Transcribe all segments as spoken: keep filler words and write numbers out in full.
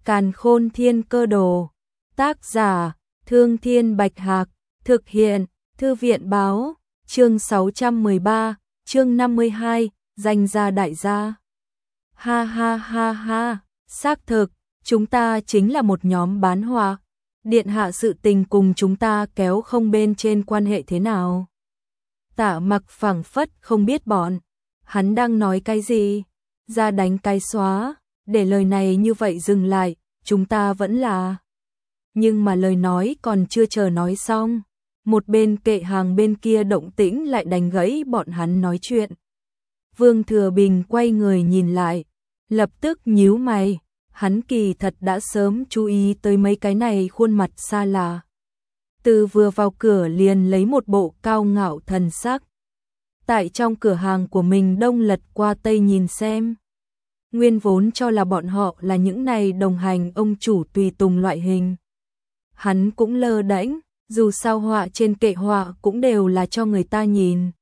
Càn Khôn Thiên Cơ Đồ. Tác giả: Thương Thiên Bạch Hạc. Thực hiện: Thư viện Báo. Chương sáu trăm mười ba, chương năm mươi hai, danh gia đại gia. Ha ha ha ha, xác thực, chúng ta chính là một nhóm bán hoa. Điện hạ sự tình cùng chúng ta kéo không bên trên quan hệ thế nào? Tạ Mặc phảng phất không biết bọn hắn đang nói cái gì, ra đánh cái xóa, để lời này như vậy dừng lại, chúng ta vẫn là. Nhưng mà lời nói còn chưa chờ nói xong, một bên kệ hàng bên kia động tĩnh lại đánh gãy bọn hắn nói chuyện. Vương Thừa Bình quay người nhìn lại, lập tức nhíu mày, hắn kỳ thật đã sớm chú ý tới mấy cái này khuôn mặt xa lạ. Từ vừa vào cửa liền lấy một bộ cao ngạo thần sắc. Tại trong cửa hàng của mình đông lật qua tây nhìn xem. Nguyên vốn cho là bọn họ là những này đồng hành ông chủ tùy tùng loại hình. Hắn cũng lơ đễnh, dù sao họa trên kệ họa cũng đều là cho người ta nhìn.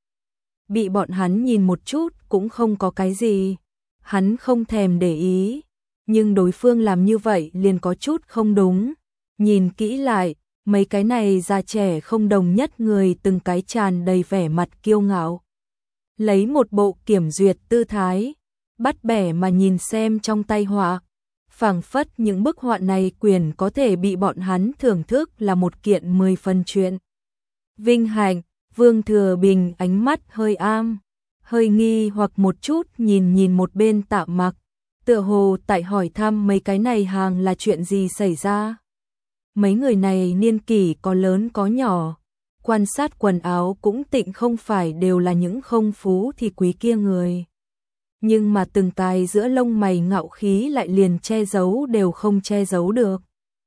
Bị bọn hắn nhìn một chút cũng không có cái gì. Hắn không thèm để ý, nhưng đối phương làm như vậy liền có chút không đúng. Nhìn kỹ lại, mấy cái này già trẻ không đồng nhất người từng cái tràn đầy vẻ mặt kiêu ngạo. Lấy một bộ kiểm duyệt tư thái, bắt bẻ mà nhìn xem trong tay họa. Phảng phất những bức họa này quyền có thể bị bọn hắn thưởng thức là một kiện mười phần chuyện. Vinh hạnh, Vương Thừa Bình ánh mắt hơi am, hơi nghi hoặc một chút nhìn nhìn một bên Tạ Mặc, tựa hồ tại hỏi thăm mấy cái này hàng là chuyện gì xảy ra. Mấy người này niên kỷ có lớn có nhỏ, quan sát quần áo cũng tịnh không phải đều là những không phú thì quý kia người. Nhưng mà từng cái giữa lông mày ngạo khí lại liền che giấu đều không che giấu được.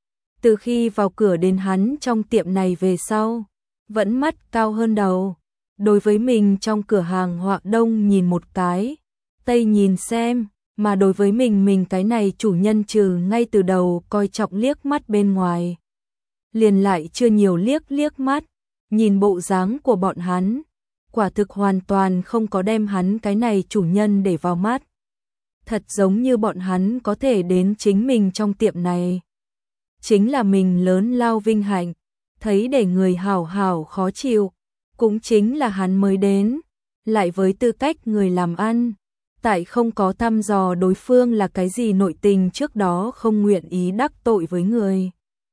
Từ khi vào cửa đến hắn trong tiệm này về sau, vẫn mắt cao hơn đầu. Đối với mình trong cửa hàng họa đông nhìn một cái, tây nhìn xem, mà đối với mình mình cái này chủ nhân trừ ngay từ đầu coi trọng liếc mắt bên ngoài. Liền lại chưa nhiều liếc liếc mắt, nhìn bộ dáng của bọn hắn, quả thực hoàn toàn không có đem hắn cái này chủ nhân để vào mắt. Thật giống như bọn hắn có thể đến chính mình trong tiệm này. Chính là mình lớn lao vinh hạnh, thấy để người hảo hảo khó chịu, cũng chính là hắn mới đến, lại với tư cách người làm ăn, tại không có thăm dò đối phương là cái gì nội tình trước đó không nguyện ý đắc tội với người.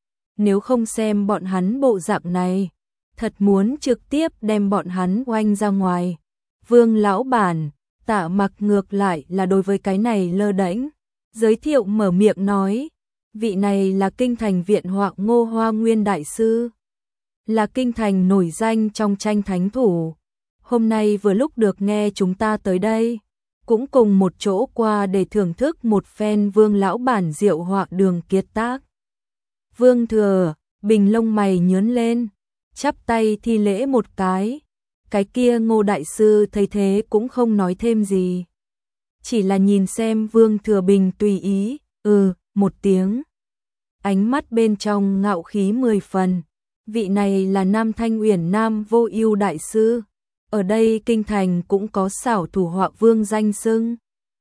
Nếu không xem bọn hắn bộ dạng này, thật muốn trực tiếp đem bọn hắn oanh ra ngoài. Vương lão bản, Tạ Mặc ngược lại là đối với cái này lơ đễnh, giới thiệu mở miệng nói, vị này là kinh thành viện họa Ngô Hoa Nguyên đại sư, là kinh thành nổi danh trong tranh thánh thủ. Hôm nay vừa lúc được nghe chúng ta tới đây, cũng cùng một chỗ qua để thưởng thức một phen Vương lão bản diệu họa đường kiệt tác. Vương Thừa Bình lông mày nhướng lên, chắp tay thi lễ một cái. Cái kia Ngô đại sư thấy thế cũng không nói thêm gì, chỉ là nhìn xem Vương Thừa Bình tùy ý, ừ, một tiếng. Ánh mắt bên trong ngạo khí mười phần. Vị này là Nam Thanh Uyển Nam Vô Ưu đại sư, ở đây kinh thành cũng có xảo thủ họa vương danh xưng.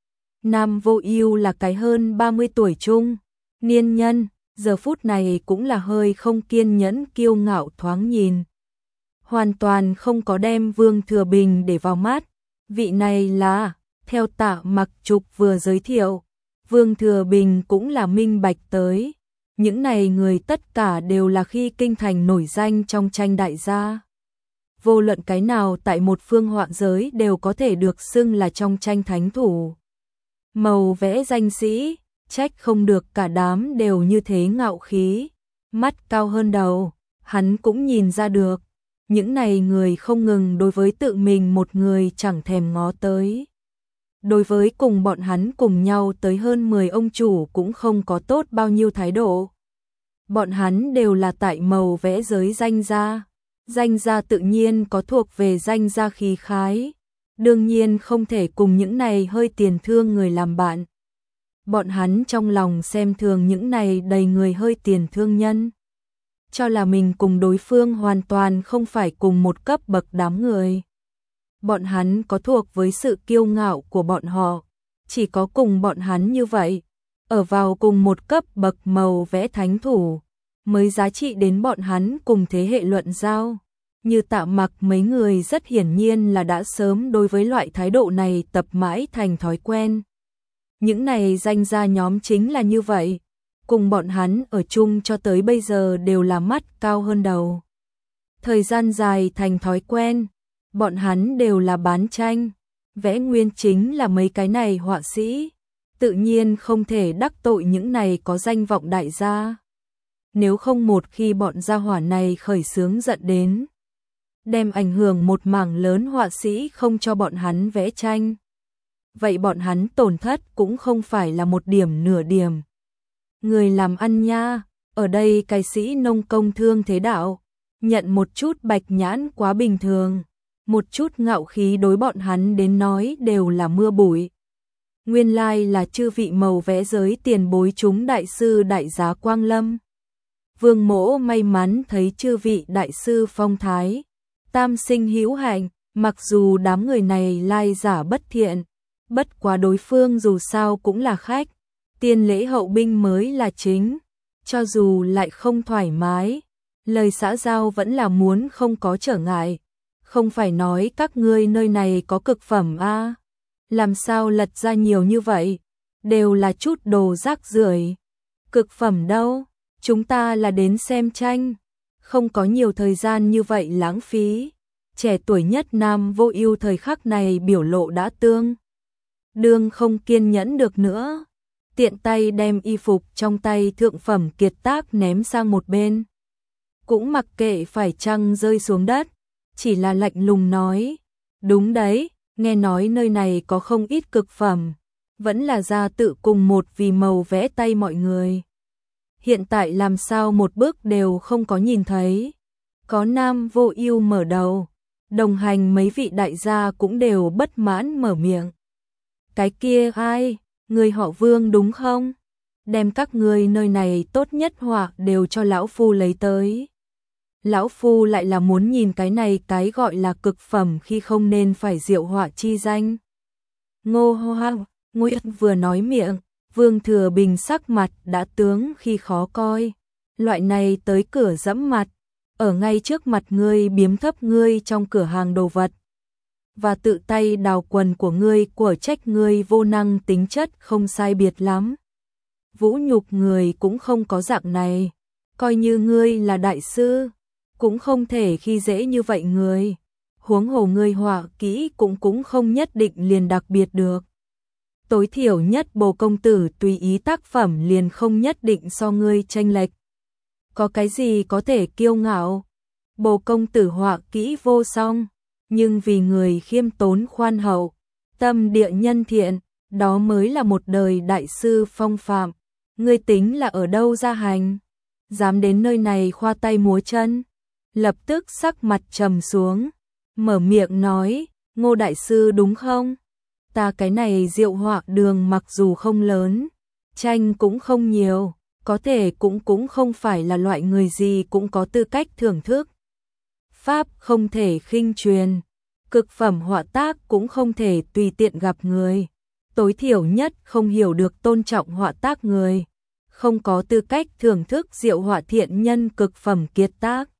Nam Vô Ưu là cái hơn ba mươi tuổi trung niên nhân, giờ phút này cũng là hơi không kiên nhẫn kiêu ngạo thoáng nhìn. Hoàn toàn không có đem Vương Thừa Bình để vào mắt. Vị này là, theo Tạ Mặc Trục vừa giới thiệu, Vương Thừa Bình cũng là minh bạch tới. Những này người tất cả đều là khi kinh thành nổi danh trong tranh đại gia. Vô luận cái nào tại một phương họa giới đều có thể được xưng là trong tranh thánh thủ. Màu vẽ danh sĩ, trách không được cả đám đều như thế ngạo khí, mắt cao hơn đầu, hắn cũng nhìn ra được. Những này người không ngừng đối với tự mình một người chẳng thèm ngó tới. Đối với cùng bọn hắn cùng nhau tới hơn mười ông chủ cũng không có tốt bao nhiêu thái độ. Bọn hắn đều là tại màu vẽ giới danh gia. Danh gia tự nhiên có thuộc về danh gia khí khái. Đương nhiên không thể cùng những này hơi tiền thương người làm bạn. Bọn hắn trong lòng xem thường những này đầy người hơi tiền thương nhân. Cho là mình cùng đối phương hoàn toàn không phải cùng một cấp bậc đám người. Bọn hắn có thuộc với sự kiêu ngạo của bọn họ, chỉ có cùng bọn hắn như vậy, ở vào cùng một cấp bậc màu vẽ thánh thủ, mới giá trị đến bọn hắn cùng thế hệ luận giao. Như Tạ Mặc mấy người rất hiển nhiên là đã sớm đối với loại thái độ này tập mãi thành thói quen. Những này danh gia nhóm chính là như vậy, cùng bọn hắn ở chung cho tới bây giờ đều là mắt cao hơn đầu. Thời gian dài thành thói quen, bọn hắn đều là bán tranh, vẽ nguyên chính là mấy cái này họa sĩ, tự nhiên không thể đắc tội những này có danh vọng đại gia. Nếu không một khi bọn gia hỏa này khởi xướng giận đến, đem ảnh hưởng một mảng lớn họa sĩ không cho bọn hắn vẽ tranh. Vậy bọn hắn tổn thất cũng không phải là một điểm nửa điểm. Người làm ăn nha, ở đây cái sĩ nông công thương thế đạo, nhận một chút bạch nhãn quá bình thường, một chút ngạo khí đối bọn hắn đến nói đều là mưa bụi. Nguyên lai là chư vị màu vẽ giới tiền bối chúng đại sư đại giá Quang Lâm. Vương Mỗ may mắn thấy chư vị đại sư phong thái, tam sinh hữu hạnh, mặc dù đám người này lai giả bất thiện, bất quá đối phương dù sao cũng là khách, tiền lễ hậu binh mới là chính, cho dù lại không thoải mái, lời xã giao vẫn là muốn không có trở ngại, không phải nói các ngươi nơi này có cực phẩm a, làm sao lật ra nhiều như vậy, đều là chút đồ rác rưởi. Cực phẩm đâu, chúng ta là đến xem tranh, không có nhiều thời gian như vậy lãng phí. Trẻ tuổi nhất Nam Vô Ưu thời khắc này biểu lộ đã tương đương không kiên nhẫn được nữa, tiện tay đem y phục trong tay thượng phẩm kiệt tác ném sang một bên. Cũng mặc kệ phải chăng rơi xuống đất, chỉ là lạnh lùng nói, đúng đấy, nghe nói nơi này có không ít cực phẩm, vẫn là gia tự cùng một vì màu vẽ tay mọi người. Hiện tại làm sao một bước đều không có nhìn thấy. Có Nam Vô Ưu mở đầu, đồng hành mấy vị đại gia cũng đều bất mãn mở miệng. Cái kia ai, người họ Vương đúng không? Đem các ngươi nơi này tốt nhất họa đều cho lão phu lấy tới. Lão phu lại là muốn nhìn cái này cái gọi là cực phẩm khi không nên phải diệu họa chi danh. Ngô Hoa, Ngô Yết vừa nói miệng, Vương Thừa Bình sắc mặt đã tướng khi khó coi. Loại này tới cửa dẫm mặt, ở ngay trước mặt ngươi biếm thấp ngươi trong cửa hàng đồ vật. Và tự tay đào quần của ngươi của trách ngươi vô năng tính chất không sai biệt lắm. Vũ nhục người cũng không có dạng này, coi như ngươi là đại sư, cũng không thể khi dễ như vậy người. Huống hồ ngươi họa kỹ cũng cũng không nhất định liền đặc biệt được. Tối thiểu nhất Bồ công tử tùy ý tác phẩm liền không nhất định so ngươi chênh lệch. Có cái gì có thể kiêu ngạo? Bồ công tử họa kỹ vô song, nhưng vì người khiêm tốn khoan hậu, tâm địa nhân thiện, đó mới là một đời đại sư phong phạm. Ngươi tính là ở đâu ra hành? Dám đến nơi này khoa tay múa chân? Lập tức sắc mặt trầm xuống, mở miệng nói, Ngô đại sư đúng không? Ta cái này diệu họa đường mặc dù không lớn, tranh cũng không nhiều, có thể cũng cũng không phải là loại người gì cũng có tư cách thưởng thức. Pháp không thể khinh truyền, cực phẩm họa tác cũng không thể tùy tiện gặp người, tối thiểu nhất không hiểu được tôn trọng họa tác người, không có tư cách thưởng thức diệu họa thiện nhân cực phẩm kiệt tác.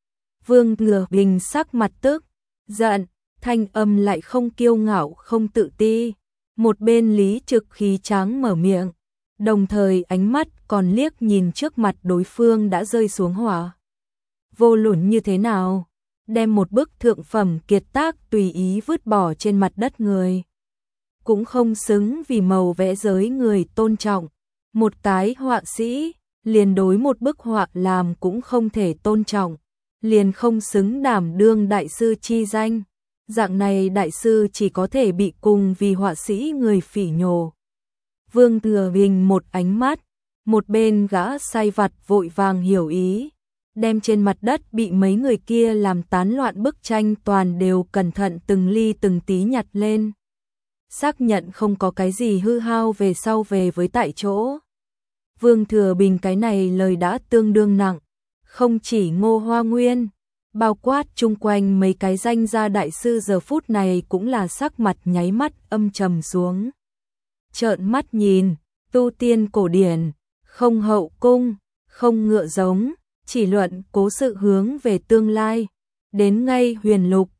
Vương Thừa Bình sắc mặt tức giận, thanh âm lại không kiêu ngạo không tự ti. Một bên Lý Trực khí tráng mở miệng, đồng thời ánh mắt còn liếc nhìn trước mặt đối phương đã rơi xuống hỏa. Vô luận như thế nào, đem một bức thượng phẩm kiệt tác tùy ý vứt bỏ trên mặt đất người. Cũng không xứng vì màu vẽ giới người tôn trọng. Một cái họa sĩ, liền đối một bức họa làm cũng không thể tôn trọng, liền không xứng đảm đương đại sư chi danh. Dạng này đại sư chỉ có thể bị cùng vì họa sĩ người phỉ nhổ. Vương Thừa Bình một ánh mắt, một bên gã sai vặt vội vàng hiểu ý, đem trên mặt đất bị mấy người kia làm tán loạn bức tranh toàn đều cẩn thận từng ly từng tí nhặt lên. Xác nhận không có cái gì hư hao về sau về với tại chỗ. Vương Thừa Bình cái này lời đã tương đương nặng, không chỉ Ngô Hoa Nguyên, bao quát chung quanh mấy cái danh gia đại sư giờ phút này cũng là sắc mặt nháy mắt âm trầm xuống. Trợn mắt nhìn, tu tiên cổ điển, không hậu cung, không ngựa giống, chỉ luận cố sự hướng về tương lai. Đến ngay huyền lục,